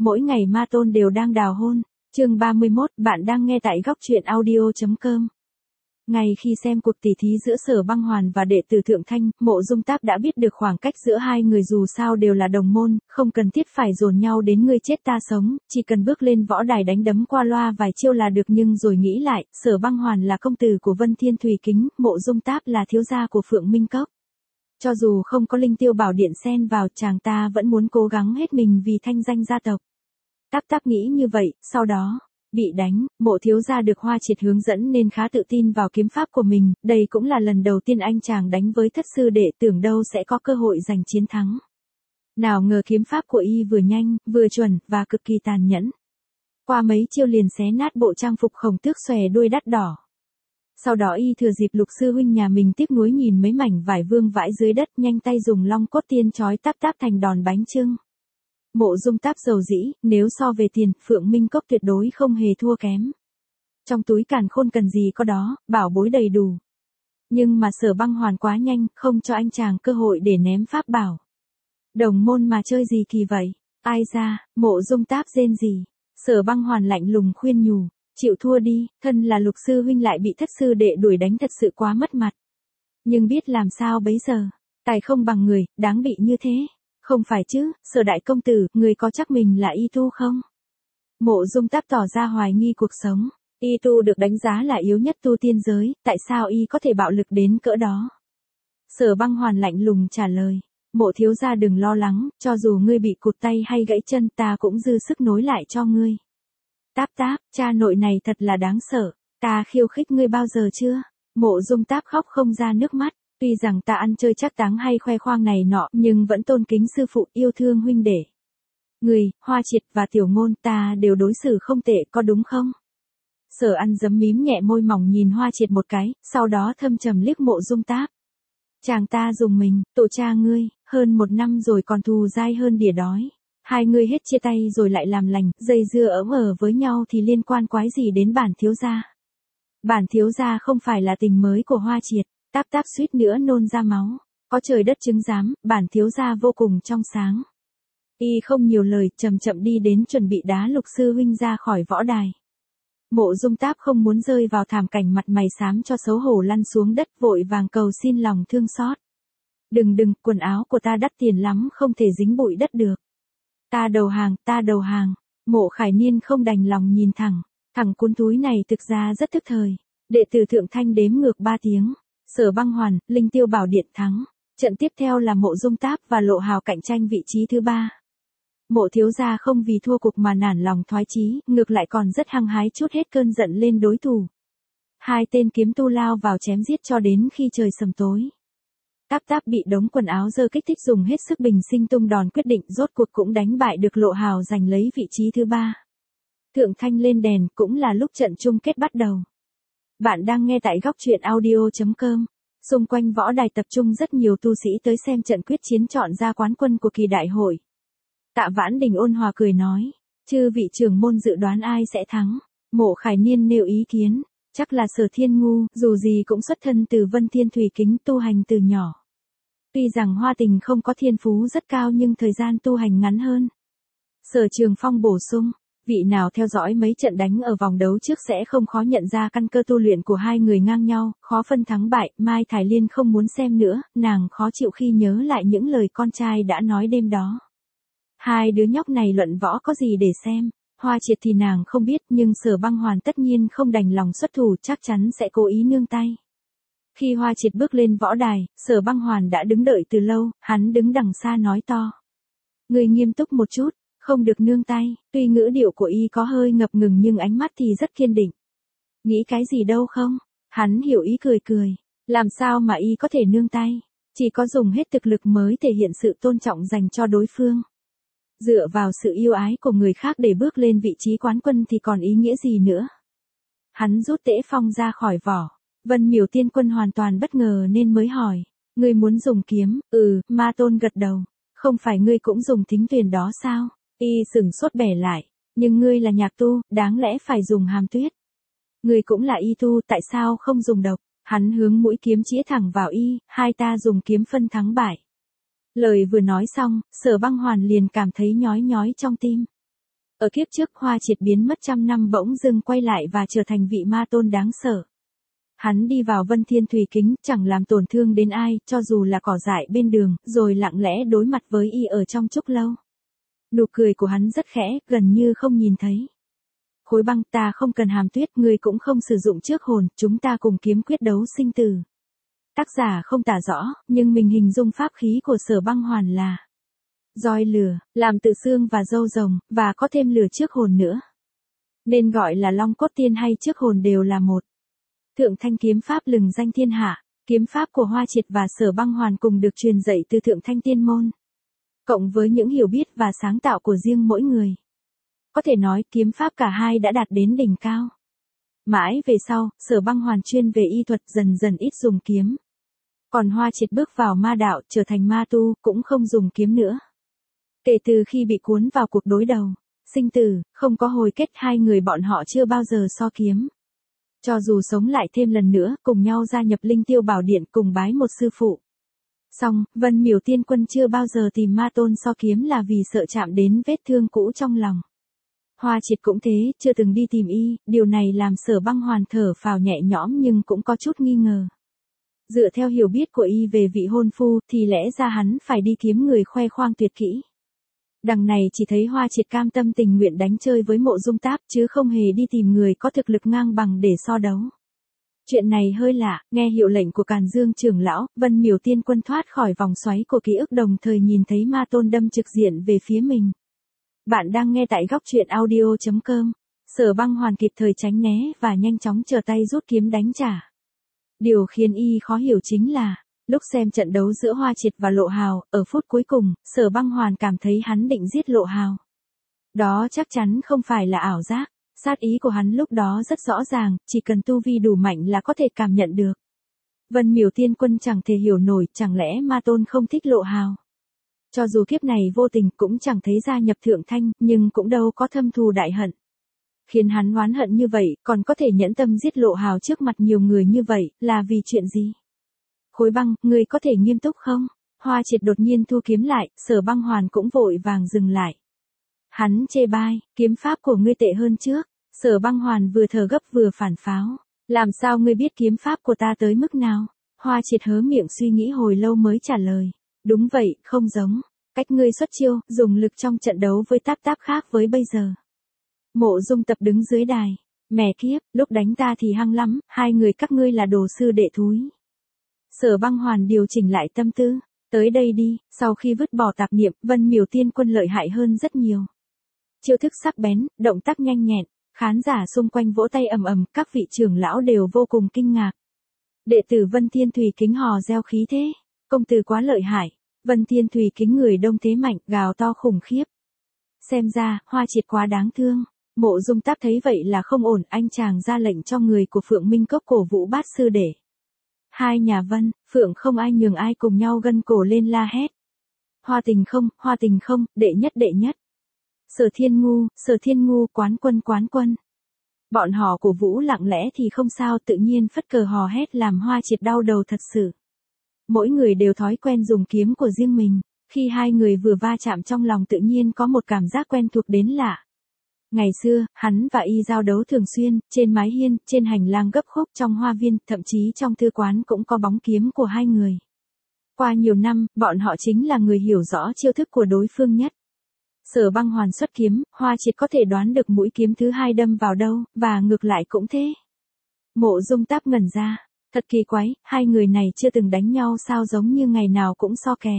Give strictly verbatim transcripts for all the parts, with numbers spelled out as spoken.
Mỗi ngày ma tôn đều đang đào hôn. Chương ba mươi mốt, bạn đang nghe tại góc truyện audio chấm com. Ngay khi xem cuộc tỷ thí giữa Sở Băng Hoàn và đệ tử Thượng Thanh, Mộ Dung Táp đã biết được khoảng cách giữa hai người dù sao đều là đồng môn, không cần thiết phải dồn nhau đến ngươi chết ta sống, chỉ cần bước lên võ đài đánh đấm qua loa vài chiêu là được. Nhưng rồi nghĩ lại, Sở Băng Hoàn là công tử của Vân Thiên Thùy Kính, Mộ Dung Táp là thiếu gia của Phượng Minh Cốc. Cho dù không có linh tiêu bảo điện xen vào, chàng ta vẫn muốn cố gắng hết mình vì thanh danh gia tộc. Táp Táp nghĩ như vậy, sau đó bị đánh, Mộ thiếu gia được Hoa Triệt hướng dẫn nên khá tự tin vào kiếm pháp của mình, đây cũng là lần đầu tiên anh chàng đánh với thất sư đệ, tưởng đâu sẽ có cơ hội giành chiến thắng. Nào ngờ kiếm pháp của y vừa nhanh, vừa chuẩn, và cực kỳ tàn nhẫn. Qua mấy chiêu liền xé nát bộ trang phục khổng tước xòe đuôi đắt đỏ. Sau đó y thừa dịp Lục sư huynh nhà mình tiếc nuối nhìn mấy mảnh vải vương vãi dưới đất, nhanh tay dùng long cốt tiên chói Táp Táp thành đòn bánh chưng. Mộ Dung Táp dầu dĩ, nếu so về tiền, Phượng Minh Cốc tuyệt đối không hề thua kém. Trong túi càn khôn cần gì có đó, bảo bối đầy đủ. Nhưng mà Sở Băng Hoàn quá nhanh, không cho anh chàng cơ hội để ném pháp bảo. Đồng môn mà chơi gì kỳ vậy? Ai ra, Mộ Dung Táp rên gì? Sở Băng Hoàn lạnh lùng khuyên nhủ, chịu thua đi, thân là Lục sư huynh lại bị thất sư đệ đuổi đánh thật sự quá mất mặt. Nhưng biết làm sao bấy giờ, tài không bằng người, đáng bị như thế. Không phải chứ, Sở đại công tử, người có chắc mình là y tu không? Mộ Dung Táp tỏ ra hoài nghi cuộc sống. Y tu được đánh giá là yếu nhất tu tiên giới, tại sao y có thể bạo lực đến cỡ đó? Sở Băng Hoàn lạnh lùng trả lời, Mộ thiếu gia đừng lo lắng, cho dù ngươi bị cụt tay hay gãy chân ta cũng dư sức nối lại cho ngươi. Táp Táp, cha nội này thật là đáng sợ, ta khiêu khích ngươi bao giờ chưa? Mộ Dung Táp khóc không ra nước mắt. Tuy rằng ta ăn chơi chắc táng hay khoe khoang này nọ, nhưng vẫn tôn kính sư phụ, yêu thương huynh đệ. Người, Hoa Triệt và Tiểu Ngôn ta đều đối xử không tệ, có đúng không? Sở Ăn giấm mím nhẹ môi mỏng nhìn Hoa Triệt một cái, sau đó thâm trầm liếc Mộ Dung Táp. Chàng ta dùng mình, tổ cha ngươi, hơn một năm rồi còn thù dai hơn đỉa đói. Hai ngươi hết chia tay rồi lại làm lành, dây dưa ấm ở với nhau thì liên quan quái gì đến bản thiếu gia? Bản thiếu gia không phải là tình mới của Hoa Triệt. Táp Táp suýt nữa nôn ra máu. Có trời đất chứng giám, bản thiếu gia vô cùng trong sáng. Y không nhiều lời, chậm chậm đi đến chuẩn bị đá Lục sư huynh ra khỏi võ đài. Mộ Dung Táp không muốn rơi vào thảm cảnh mặt mày xám cho xấu hổ lăn xuống đất, vội vàng cầu xin lòng thương xót. Đừng đừng, quần áo của ta đắt tiền lắm, không thể dính bụi đất được. Ta đầu hàng, ta đầu hàng. Mộ Khải Niên không đành lòng nhìn thẳng. Thằng cún túi này thực ra rất thức thời. Đệ tử Thượng Thanh đếm ngược ba tiếng. Sở Băng Hoàn, linh tiêu bảo điện thắng. Trận tiếp theo là Mộ Dung Táp và Lộ Hào cạnh tranh vị trí thứ ba. Mộ thiếu gia không vì thua cuộc mà nản lòng thoái chí, ngược lại còn rất hăng hái trút hết cơn giận lên đối thủ. Hai tên kiếm tu lao vào chém giết cho đến khi trời sầm tối. Táp Táp bị đống quần áo dơ kích thích dùng hết sức bình sinh tung đòn quyết định, rốt cuộc cũng đánh bại được Lộ Hào giành lấy vị trí thứ ba. Thượng Thanh lên đèn, cũng là lúc trận chung kết bắt đầu. Bạn đang nghe tại góc truyện audio chấm com. Xung quanh võ đài tập trung rất nhiều tu sĩ tới xem trận quyết chiến chọn ra quán quân của kỳ đại hội. Tạ Vãn Đình ôn hòa cười nói, chư vị trưởng môn dự đoán ai sẽ thắng? Mộ Khải Niên nêu ý kiến, chắc là Sở Thiên Ngu, dù gì cũng xuất thân từ Vân Thiên Thùy Kính, tu hành từ nhỏ. Tuy rằng Hoa Tình không có thiên phú rất cao nhưng thời gian tu hành ngắn hơn. Sở Trường Phong bổ sung, vị nào theo dõi mấy trận đánh ở vòng đấu trước sẽ không khó nhận ra căn cơ tu luyện của hai người ngang nhau, khó phân thắng bại. Mai Thải Liên không muốn xem nữa, nàng khó chịu khi nhớ lại những lời con trai đã nói đêm đó. Hai đứa nhóc này luận võ có gì để xem, Hoa Triệt thì nàng không biết, nhưng Sở Băng Hoàn tất nhiên không đành lòng xuất thủ, chắc chắn sẽ cố ý nương tay. Khi Hoa Triệt bước lên võ đài, Sở Băng Hoàn đã đứng đợi từ lâu, hắn đứng đằng xa nói to. Người nghiêm túc một chút. Không được nương tay, tuy ngữ điệu của y có hơi ngập ngừng nhưng ánh mắt thì rất kiên định. Nghĩ cái gì đâu không? Hắn hiểu ý cười cười. Làm sao mà y có thể nương tay? Chỉ có dùng hết thực lực mới thể hiện sự tôn trọng dành cho đối phương. Dựa vào sự yêu ái của người khác để bước lên vị trí quán quân thì còn ý nghĩa gì nữa? Hắn rút Tễ Phong ra khỏi vỏ. Vân Miểu Tiên Quân hoàn toàn bất ngờ nên mới hỏi. Ngươi muốn dùng kiếm? Ừ, Ma Tôn gật đầu. Không phải ngươi cũng dùng thính tuyền đó sao? Y sừng sốt bẻ lại, nhưng ngươi là nhạc tu, đáng lẽ phải dùng hàm tuyết. Ngươi cũng là y tu, tại sao không dùng độc? Hắn hướng mũi kiếm chĩa thẳng vào y, hai ta dùng kiếm phân thắng bại. Lời vừa nói xong, Sở Băng Hoàn liền cảm thấy nhói nhói trong tim. Ở kiếp trước Hoa Triệt biến mất trăm năm bỗng dưng quay lại và trở thành vị ma tôn đáng sợ. Hắn đi vào Vân Thiên Thùy Kính, chẳng làm tổn thương đến ai, cho dù là cỏ dại bên đường, rồi lặng lẽ đối mặt với y ở trong trúc lâu. Nụ cười của hắn rất khẽ, gần như không nhìn thấy. Khối Băng, ta không cần hàm tuyết, ngươi cũng không sử dụng trước hồn, chúng ta cùng kiếm quyết đấu sinh tử. Tác giả không tả rõ, nhưng mình hình dung pháp khí của Sở Băng Hoàn là roi lửa, làm từ xương và râu rồng, và có thêm lửa trước hồn nữa. Nên gọi là Long Cốt Tiên hay trước hồn đều là một. Thượng Thanh kiếm pháp lừng danh thiên hạ, kiếm pháp của Hoa Triệt và Sở Băng Hoàn cùng được truyền dạy từ Thượng Thanh tiên môn. Cộng với những hiểu biết và sáng tạo của riêng mỗi người. Có thể nói kiếm pháp cả hai đã đạt đến đỉnh cao. Mãi về sau, Sở Băng Hoàn chuyên về y thuật dần dần ít dùng kiếm. Còn Hoa Triệt bước vào ma đạo trở thành ma tu cũng không dùng kiếm nữa. Kể từ khi bị cuốn vào cuộc đối đầu, sinh tử, không có hồi kết hai người bọn họ chưa bao giờ so kiếm. Cho dù sống lại thêm lần nữa, cùng nhau gia nhập Linh Tiêu Bảo Điện cùng bái một sư phụ. Song, Vân Miểu Tiên Quân chưa bao giờ tìm ma tôn so kiếm là vì sợ chạm đến vết thương cũ trong lòng. Hoa Triệt cũng thế, chưa từng đi tìm y, điều này làm Sở Băng Hoàn thở phào nhẹ nhõm nhưng cũng có chút nghi ngờ. Dựa theo hiểu biết của y về vị hôn phu thì lẽ ra hắn phải đi kiếm người khoe khoang tuyệt kỹ. Đằng này chỉ thấy Hoa Triệt cam tâm tình nguyện đánh chơi với Mộ Dung Táp chứ không hề đi tìm người có thực lực ngang bằng để so đấu. Chuyện này hơi lạ, nghe hiệu lệnh của Càn Dương trưởng lão, Vân Miểu Tiên Quân thoát khỏi vòng xoáy của ký ức đồng thời nhìn thấy ma tôn đâm trực diện về phía mình. Bạn đang nghe tại góc truyện audio chấm com. Sở Băng Hoàn kịp thời tránh né và nhanh chóng trở tay rút kiếm đánh trả. Điều khiến y khó hiểu chính là, lúc xem trận đấu giữa Hoa Triệt và Lộ Hào, ở phút cuối cùng, Sở Băng Hoàn cảm thấy hắn định giết Lộ Hào. Đó chắc chắn không phải là ảo giác, sát ý của hắn lúc đó rất rõ ràng, chỉ cần tu vi đủ mạnh là có thể cảm nhận được. Vân Miểu Tiên Quân chẳng thể hiểu nổi, chẳng lẽ ma tôn không thích Lộ Hào. Cho dù kiếp này vô tình cũng chẳng thấy gia nhập Thượng Thanh, nhưng cũng đâu có thâm thù đại hận. Khiến hắn oán hận như vậy, còn có thể nhẫn tâm giết Lộ Hào trước mặt nhiều người như vậy, là vì chuyện gì? Khối Băng, ngươi có thể nghiêm túc không? Hoa Triệt đột nhiên thu kiếm lại, Sở Băng Hoàn cũng vội vàng dừng lại. Hắn chê bai, kiếm pháp của ngươi tệ hơn trước. Sở Băng Hoàn vừa thở gấp vừa phản pháo. Làm sao ngươi biết kiếm pháp của ta tới mức nào? Hoa Triệt hớ miệng suy nghĩ hồi lâu mới trả lời. Đúng vậy, không giống. Cách ngươi xuất chiêu, dùng lực trong trận đấu với Táp Táp khác với bây giờ. Mộ Dung Tập đứng dưới đài. Mẹ kiếp, lúc đánh ta thì hăng lắm, hai người các ngươi là đồ sư đệ thúi. Sở Băng Hoàn điều chỉnh lại tâm tư. Tới đây đi, sau khi vứt bỏ tạp niệm, Vân Miểu Tiên Quân lợi hại hơn rất nhiều. Chiêu thức sắc bén, động tác nhanh nhẹn, khán giả xung quanh vỗ tay ầm ầm, các vị trưởng lão đều vô cùng kinh ngạc. Đệ tử Vân Thiên Thùy Kính hò reo khí thế, công tử quá lợi hại. Vân Thiên Thùy Kính người đông thế mạnh, gào to khủng khiếp. Xem ra, Hoa Triệt quá đáng thương. Mộ Dung Táp thấy vậy là không ổn, anh chàng ra lệnh cho người của Phượng Minh Cốc cổ vũ bát sư đệ. Hai nhà Vân, Phượng không ai nhường ai cùng nhau gân cổ lên la hét. Hoa Tình không, Hoa Tình không, đệ nhất đệ nhất. Sở Thiên Ngu, Sở Thiên Ngu, quán quân quán quân. Bọn họ cổ vũ lặng lẽ thì không sao, tự nhiên phất cờ hò hét làm Hoa Triệt đau đầu thật sự. Mỗi người đều thói quen dùng kiếm của riêng mình, khi hai người vừa va chạm trong lòng tự nhiên có một cảm giác quen thuộc đến lạ. Ngày xưa, hắn và y giao đấu thường xuyên, trên mái hiên, trên hành lang gấp khúc trong hoa viên, thậm chí trong thư quán cũng có bóng kiếm của hai người. Qua nhiều năm, bọn họ chính là người hiểu rõ chiêu thức của đối phương nhất. Sở Băng Hoàn xuất kiếm, Hoa Triệt có thể đoán được mũi kiếm thứ hai đâm vào đâu, và ngược lại cũng thế. Mộ Dung Táp ngẩn ra, thật kỳ quái, hai người này chưa từng đánh nhau sao giống như ngày nào cũng so kè.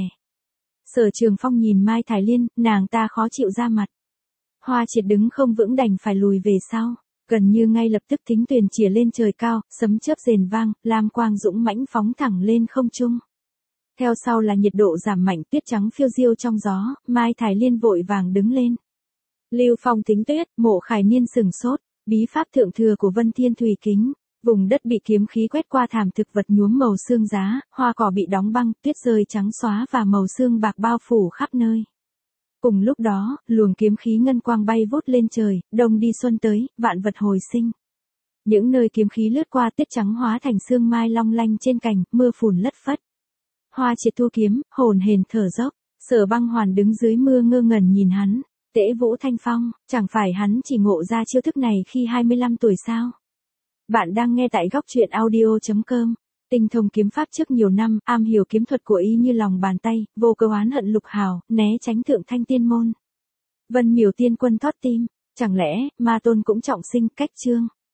Sở Trường Phong nhìn Mai Thải Liên, nàng ta khó chịu ra mặt. Hoa Triệt đứng không vững đành phải lùi về sau, gần như ngay lập tức thính tuyền chìa lên trời cao, sấm chớp rền vang, lam quang dũng mãnh phóng thẳng lên không trung. Theo sau là nhiệt độ giảm mạnh, tuyết trắng phiêu diêu trong gió, Mai Thải Liên vội vàng đứng lên. Lưu Phong thính tuyết, Mộ Khải Niên sừng sốt, bí pháp thượng thừa của Vân Thiên Thùy Kính. Vùng đất bị kiếm khí quét qua thảm thực vật nhuốm màu xương giá, hoa cỏ bị đóng băng, tuyết rơi trắng xóa và màu xương bạc bao phủ khắp nơi. Cùng lúc đó, luồng kiếm khí ngân quang bay vút lên trời, đông đi xuân tới, vạn vật hồi sinh. Những nơi kiếm khí lướt qua, tuyết trắng hóa thành sương mai long lanh trên cành, mưa phùn lất phất. Hoa Triệt thu kiếm, hồn hển thở dốc, Sở Băng Hoàn đứng dưới mưa ngơ ngẩn nhìn hắn. Tễ Vũ Thanh Phong, chẳng phải hắn chỉ ngộ ra chiêu thức này khi hai mươi lăm tuổi sao? Bạn đang nghe tại góc truyện audio.com. Tinh thông kiếm pháp trước nhiều năm, am hiểu kiếm thuật của y như lòng bàn tay, vô cơ oán hận lục hào, né tránh thượng thanh tiên môn. Vân Miểu tiên quân thót tim, chẳng lẽ, ma tôn cũng trọng sinh, cách chương.